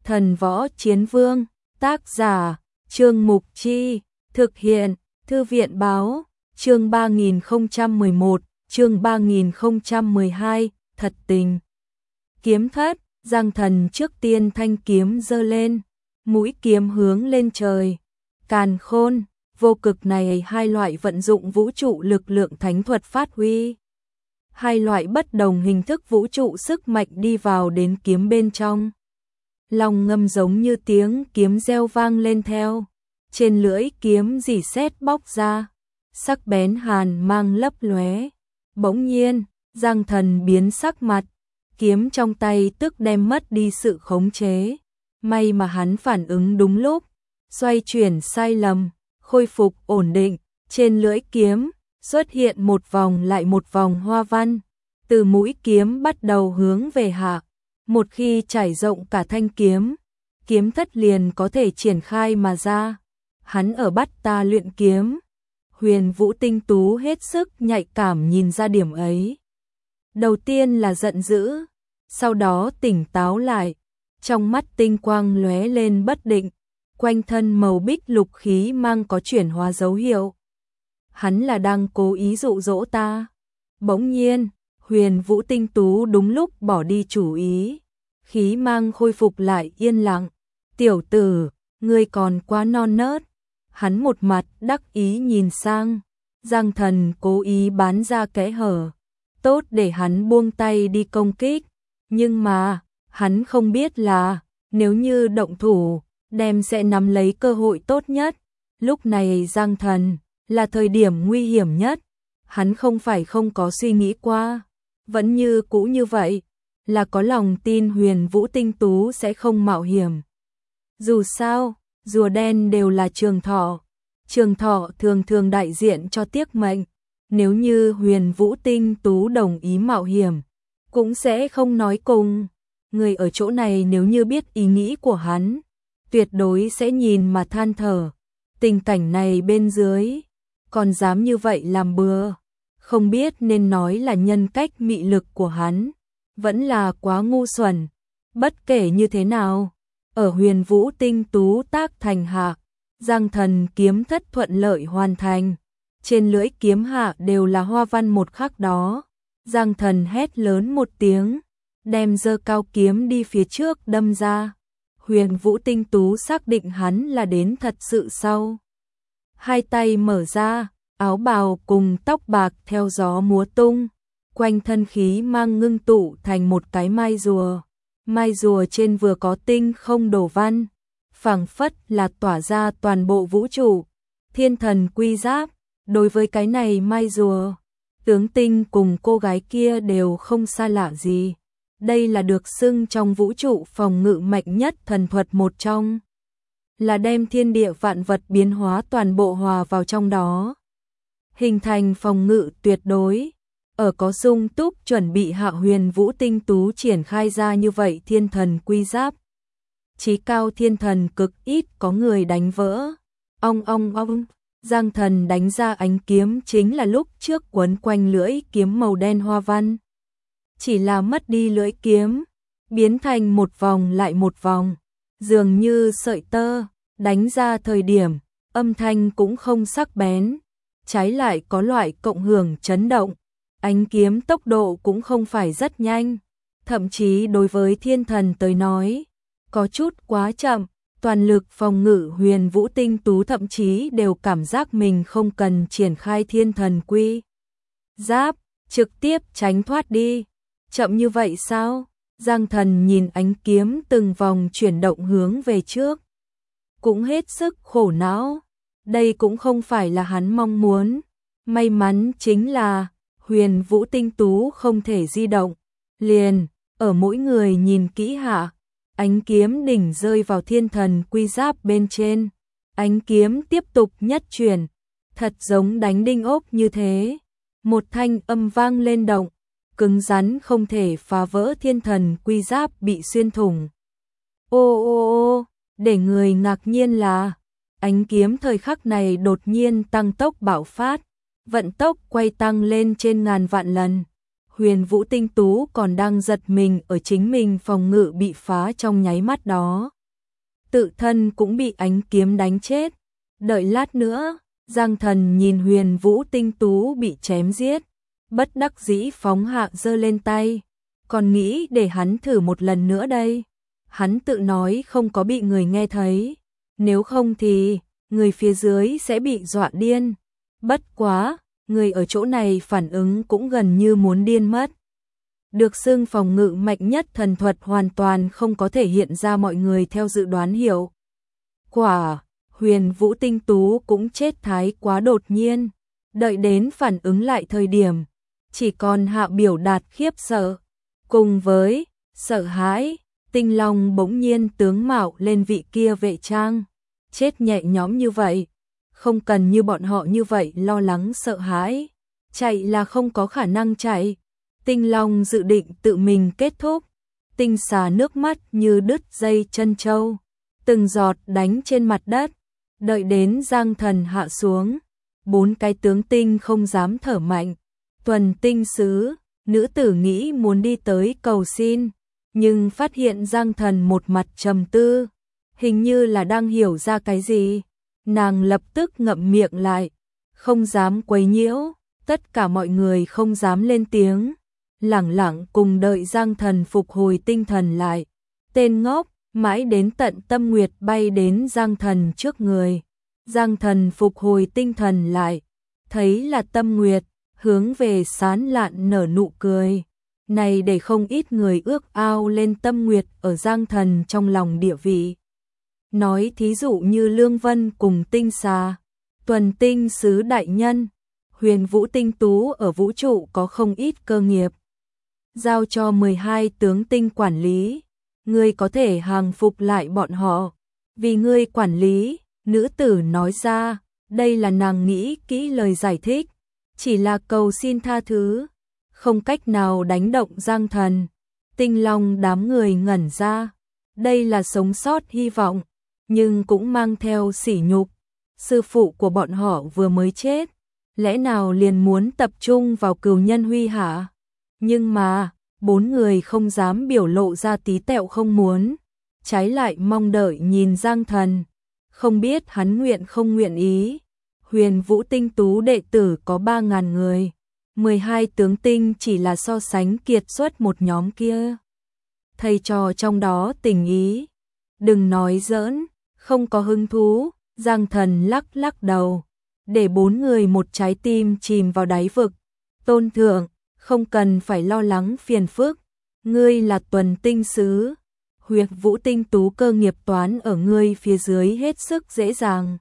Thần võ chiến vương, tác giả, Trương Mục Chi, thực hiện, Thư viện báo, chương 3011, chương 3012, thật tình. Kiếm thất, Giang Thần trước tiên thanh kiếm giơ lên, mũi kiếm hướng lên trời. Càn khôn, vô cực này hai loại vận dụng vũ trụ lực lượng thánh thuật phát huy. Hai loại bất đồng hình thức vũ trụ sức mạnh đi vào đến kiếm bên trong. Long ngâm giống như tiếng kiếm reo vang lên theo. Trên lưỡi kiếm rỉ sét bóc ra, sắc bén hàn mang lấp lóe. Bỗng nhiên, Giang Thần biến sắc mặt, kiếm trong tay tức đem mất đi sự khống chế. May mà hắn phản ứng đúng lúc, xoay chuyển sai lầm, khôi phục ổn định. Trên lưỡi kiếm xuất hiện một vòng lại một vòng hoa văn, từ mũi kiếm bắt đầu hướng về hạ. Một khi trải rộng cả thanh kiếm, kiếm thất liền có thể triển khai mà ra. Hắn ở bắt ta luyện kiếm. Huyền Vũ tinh tú hết sức nhạy cảm nhìn ra điểm ấy. Đầu tiên là giận dữ, sau đó tỉnh táo lại, trong mắt tinh quang lóe lên bất định, quanh thân màu bích lục khí mang có chuyển hóa dấu hiệu. Hắn là đang cố ý dụ dỗ ta. Bỗng nhiên, Huyền Vũ tinh tú đúng lúc bỏ đi chủ ý, khí mang khôi phục lại yên lặng. Tiểu tử, ngươi còn quá non nớt. Hắn một mặt đắc ý nhìn sang, Giang Thần cố ý bán ra kẽ hở, tốt để hắn buông tay đi công kích. Nhưng mà, hắn không biết là, nếu như động thủ, đem sẽ nắm lấy cơ hội tốt nhất. Lúc này Giang Thần, là thời điểm nguy hiểm nhất. Hắn không phải không có suy nghĩ qua, vẫn như cũ như vậy, là có lòng tin Huyền Vũ tinh tú sẽ không mạo hiểm. Dù sao, rùa đen đều là trường thọ. Trường thọ thường thường đại diện cho tiếc mệnh. Nếu như Huyền Vũ tinh tú đồng ý mạo hiểm, cũng sẽ không nói cùng. Người ở chỗ này nếu như biết ý nghĩ của hắn, tuyệt đối sẽ nhìn mà than thở. Tình cảnh này bên dưới, còn dám như vậy làm bừa. Không biết nên nói là nhân cách mị lực của hắn, vẫn là quá ngu xuẩn. Bất kể như thế nào, ở Huyền Vũ tinh tú tác thành hạ, Giang Thần kiếm thất thuận lợi hoàn thành. Trên lưỡi kiếm hạ đều là hoa văn một khắc đó. Giang Thần hét lớn một tiếng, đem giơ cao kiếm đi phía trước đâm ra. Huyền Vũ tinh tú xác định hắn là đến thật sự sau. Hai tay mở ra, áo bào cùng tóc bạc theo gió múa tung, quanh thân khí mang ngưng tụ thành một cái mai rùa. Mai rùa trên vừa có tinh không đồ văn, phảng phất là tỏa ra toàn bộ vũ trụ. Thiên thần quy giáp, đối với cái này mai rùa, tướng tinh cùng cô gái kia đều không xa lạ gì. Đây là được xưng trong vũ trụ phòng ngự mạnh nhất thần thuật một trong, là đem thiên địa vạn vật biến hóa toàn bộ hòa vào trong đó, hình thành phòng ngự tuyệt đối. Ở có sung túc chuẩn bị hạ, Huyền Vũ tinh tú triển khai ra như vậy thiên thần quy giáp. Chí cao thiên thần cực ít có người đánh vỡ. Ong ong ong, Giang Thần đánh ra ánh kiếm chính là lúc trước quấn quanh lưỡi kiếm màu đen hoa văn. Chỉ là mất đi lưỡi kiếm, biến thành một vòng lại một vòng, dường như sợi tơ, đánh ra thời điểm, âm thanh cũng không sắc bén, trái lại có loại cộng hưởng chấn động. Ánh kiếm tốc độ cũng không phải rất nhanh, thậm chí đối với thiên thần tới nói, có chút quá chậm. Toàn lực phòng ngự Huyền Vũ tinh tú thậm chí đều cảm giác mình không cần triển khai thiên thần quy giáp, trực tiếp tránh thoát đi. Chậm như vậy sao? Giang Thần nhìn ánh kiếm từng vòng chuyển động hướng về trước, cũng hết sức khổ não. Đây cũng không phải là hắn mong muốn. May mắn chính là Huyền Vũ tinh tú không thể di động, liền ở mỗi người nhìn kỹ hạ, ánh kiếm đỉnh rơi vào thiên thần quy giáp bên trên. Ánh kiếm tiếp tục nhất chuyển, thật giống đánh đinh ốp như thế. Một thanh âm vang lên động, cứng rắn không thể phá vỡ, thiên thần quy giáp bị xuyên thủng. Ô ô ô, để người ngạc nhiên là, ánh kiếm thời khắc này đột nhiên tăng tốc bạo phát, vận tốc quay tăng lên trên ngàn vạn lần. Huyền Vũ Tinh Tú còn đang giật mình ở chính mình phòng ngự bị phá trong nháy mắt đó. Tự thân cũng bị ánh kiếm đánh chết. Đợi lát nữa, Giang Thần nhìn Huyền Vũ Tinh Tú bị chém giết, bất đắc dĩ phóng hạ giơ lên tay, còn nghĩ để hắn thử một lần nữa đây. Hắn tự nói không có bị người nghe thấy, nếu không thì người phía dưới sẽ bị dọa điên. Bất quá, người ở chỗ này phản ứng cũng gần như muốn điên mất. Được xưng phòng ngự mạnh nhất thần thuật hoàn toàn không có thể hiện ra mọi người theo dự đoán hiệu quả. Huyền Vũ Tinh Tú cũng chết thái quá đột nhiên, đợi đến phản ứng lại thời điểm, chỉ còn hạ biểu đạt khiếp sợ. Cùng với sợ hãi, Tinh Long bỗng nhiên tướng mạo lên vị kia vệ trang, chết nhẹ nhõm như vậy, không cần như bọn họ như vậy lo lắng sợ hãi, chạy là không có khả năng chạy. Tinh Long dự định tự mình kết thúc, tinh xà nước mắt như đứt dây chân trâu, từng giọt đánh trên mặt đất. Đợi đến Giang Thần hạ xuống, 4 cái tướng tinh không dám thở mạnh. Tuần tinh sứ, nữ tử nghĩ muốn đi tới cầu xin, nhưng phát hiện Giang Thần một mặt trầm tư, hình như là đang hiểu ra cái gì. Nàng lập tức ngậm miệng lại, không dám quấy nhiễu, tất cả mọi người không dám lên tiếng, lẳng lặng cùng đợi Giang Thần phục hồi tinh thần lại. Tên ngốc, mãi đến tận Tâm Nguyệt bay đến Giang Thần trước người. Giang Thần phục hồi tinh thần lại, thấy là Tâm Nguyệt, hướng về sán lạn nở nụ cười. Này để không ít người ước ao lên Tâm Nguyệt ở Giang Thần trong lòng địa vị. Nói thí dụ như Lương Vân cùng tinh xà, Tuần tinh sứ đại nhân, Huyền Vũ Tinh Tú ở vũ trụ có không ít cơ nghiệp. Giao cho 12 tướng tinh quản lý, ngươi có thể hàng phục lại bọn họ, vì ngươi quản lý. Nữ tử nói ra, đây là nàng nghĩ kỹ lời giải thích, chỉ là cầu xin tha thứ, không cách nào đánh động Giang Thần. Tinh Long đám người ngẩn ra, đây là sống sót hy vọng, nhưng cũng mang theo sỉ nhục. Sư phụ của bọn họ vừa mới chết, lẽ nào liền muốn tập trung vào cừu nhân huy hả? Nhưng mà, 4 người không dám biểu lộ ra tí tẹo không muốn, trái lại mong đợi nhìn Giang Thần. Không biết hắn nguyện không nguyện ý. Huyền Vũ Tinh Tú đệ tử có 3.000 người, 12 tướng tinh chỉ là so sánh kiệt xuất một nhóm kia. Thầy trò trong đó tình ý, đừng nói giỡn, không có hứng thú. Giang Thần lắc lắc đầu, để 4 người một trái tim chìm vào đáy vực. Tôn thượng, không cần phải lo lắng phiền phức, ngươi là Tuần tinh sứ. Huyền Vũ Tinh Tú cơ nghiệp toán ở ngươi phía dưới hết sức dễ dàng.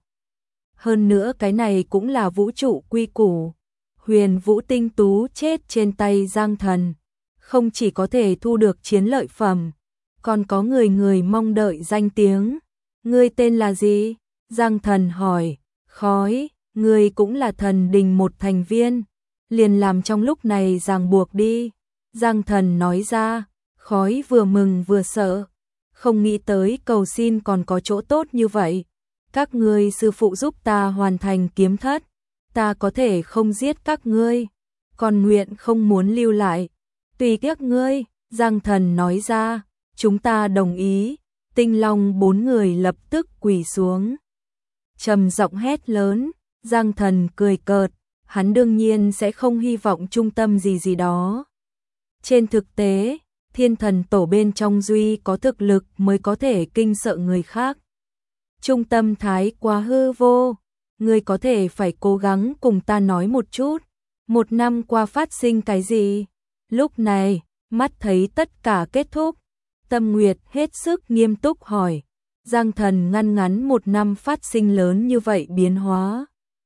Hơn nữa cái này cũng là vũ trụ quy củ. Huyền Vũ Tinh Tú chết trên tay Giang Thần, không chỉ có thể thu được chiến lợi phẩm, còn có người mong đợi danh tiếng. Ngươi tên là gì? Giang Thần hỏi. Khói, ngươi cũng là thần đình một thành viên, liền làm trong lúc này ràng buộc đi. Giang Thần nói ra. Khói vừa mừng vừa sợ, không nghĩ tới cầu xin còn có chỗ tốt như vậy. Các ngươi sư phụ giúp ta hoàn thành kiếm thất, ta có thể không giết các ngươi, còn nguyện không muốn lưu lại. Tùy các ngươi, Giang Thần nói ra. Chúng ta đồng ý. Tinh Long 4 người lập tức quỳ xuống, trầm giọng hét lớn. Giang Thần cười cợt, hắn đương nhiên sẽ không hy vọng trung tâm gì đó. Trên thực tế, Thiên Thần Tổ bên trong duy có thực lực mới có thể kinh sợ người khác. Trung tâm thái quá hư vô, ngươi có thể phải cố gắng cùng ta nói một chút, 1 năm qua phát sinh cái gì? Lúc này, mắt thấy tất cả kết thúc, Tâm Nguyệt hết sức nghiêm túc hỏi. Giang Thần ngăn 1 năm phát sinh lớn như vậy biến hóa,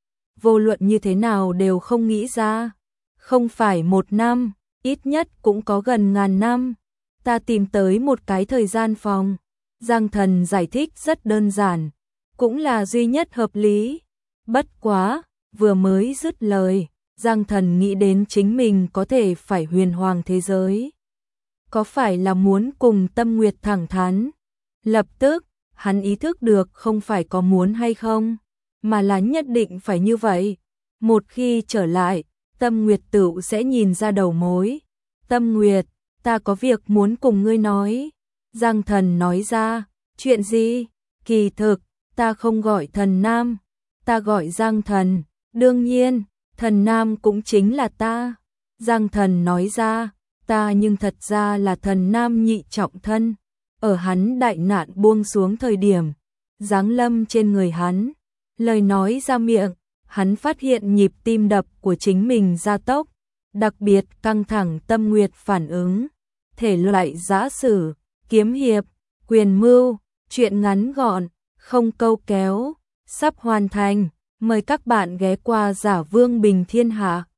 vô luận như thế nào đều không nghĩ ra. Không phải 1 năm, ít nhất cũng có gần 1000 năm. Ta tìm tới một cái thời gian phòng. Giang Thần giải thích rất đơn giản, cũng là duy nhất hợp lý. Bất quá, vừa mới dứt lời, Giang Thần nghĩ đến chính mình có thể phải huyền hoàng thế giới. Có phải là muốn cùng Tâm Nguyệt thẳng thắn? Lập tức, hắn ý thức được không phải có muốn hay không, mà là nhất định phải như vậy. Một khi trở lại, Tâm Nguyệt tự sẽ nhìn ra đầu mối, Tâm Nguyệt, ta có việc muốn cùng ngươi nói. Giang Thần nói ra, chuyện gì? Kỳ thực, ta không gọi Thần Nam, ta gọi Giang Thần, đương nhiên, Thần Nam cũng chính là ta. Giang Thần nói ra, ta nhưng thật ra là Thần Nam nhị trọng thân. Ở hắn đại nạn buông xuống thời điểm, giáng lâm trên người hắn, lời nói ra miệng, hắn phát hiện nhịp tim đập của chính mình gia tốc, đặc biệt căng thẳng. Tâm Nguyệt phản ứng, thể loại giã sử, kiếm hiệp, quyền mưu, truyện ngắn gọn, không câu kéo, sắp hoàn thành. Mời các bạn ghé qua Giả Vương Bình Thiên Hạ.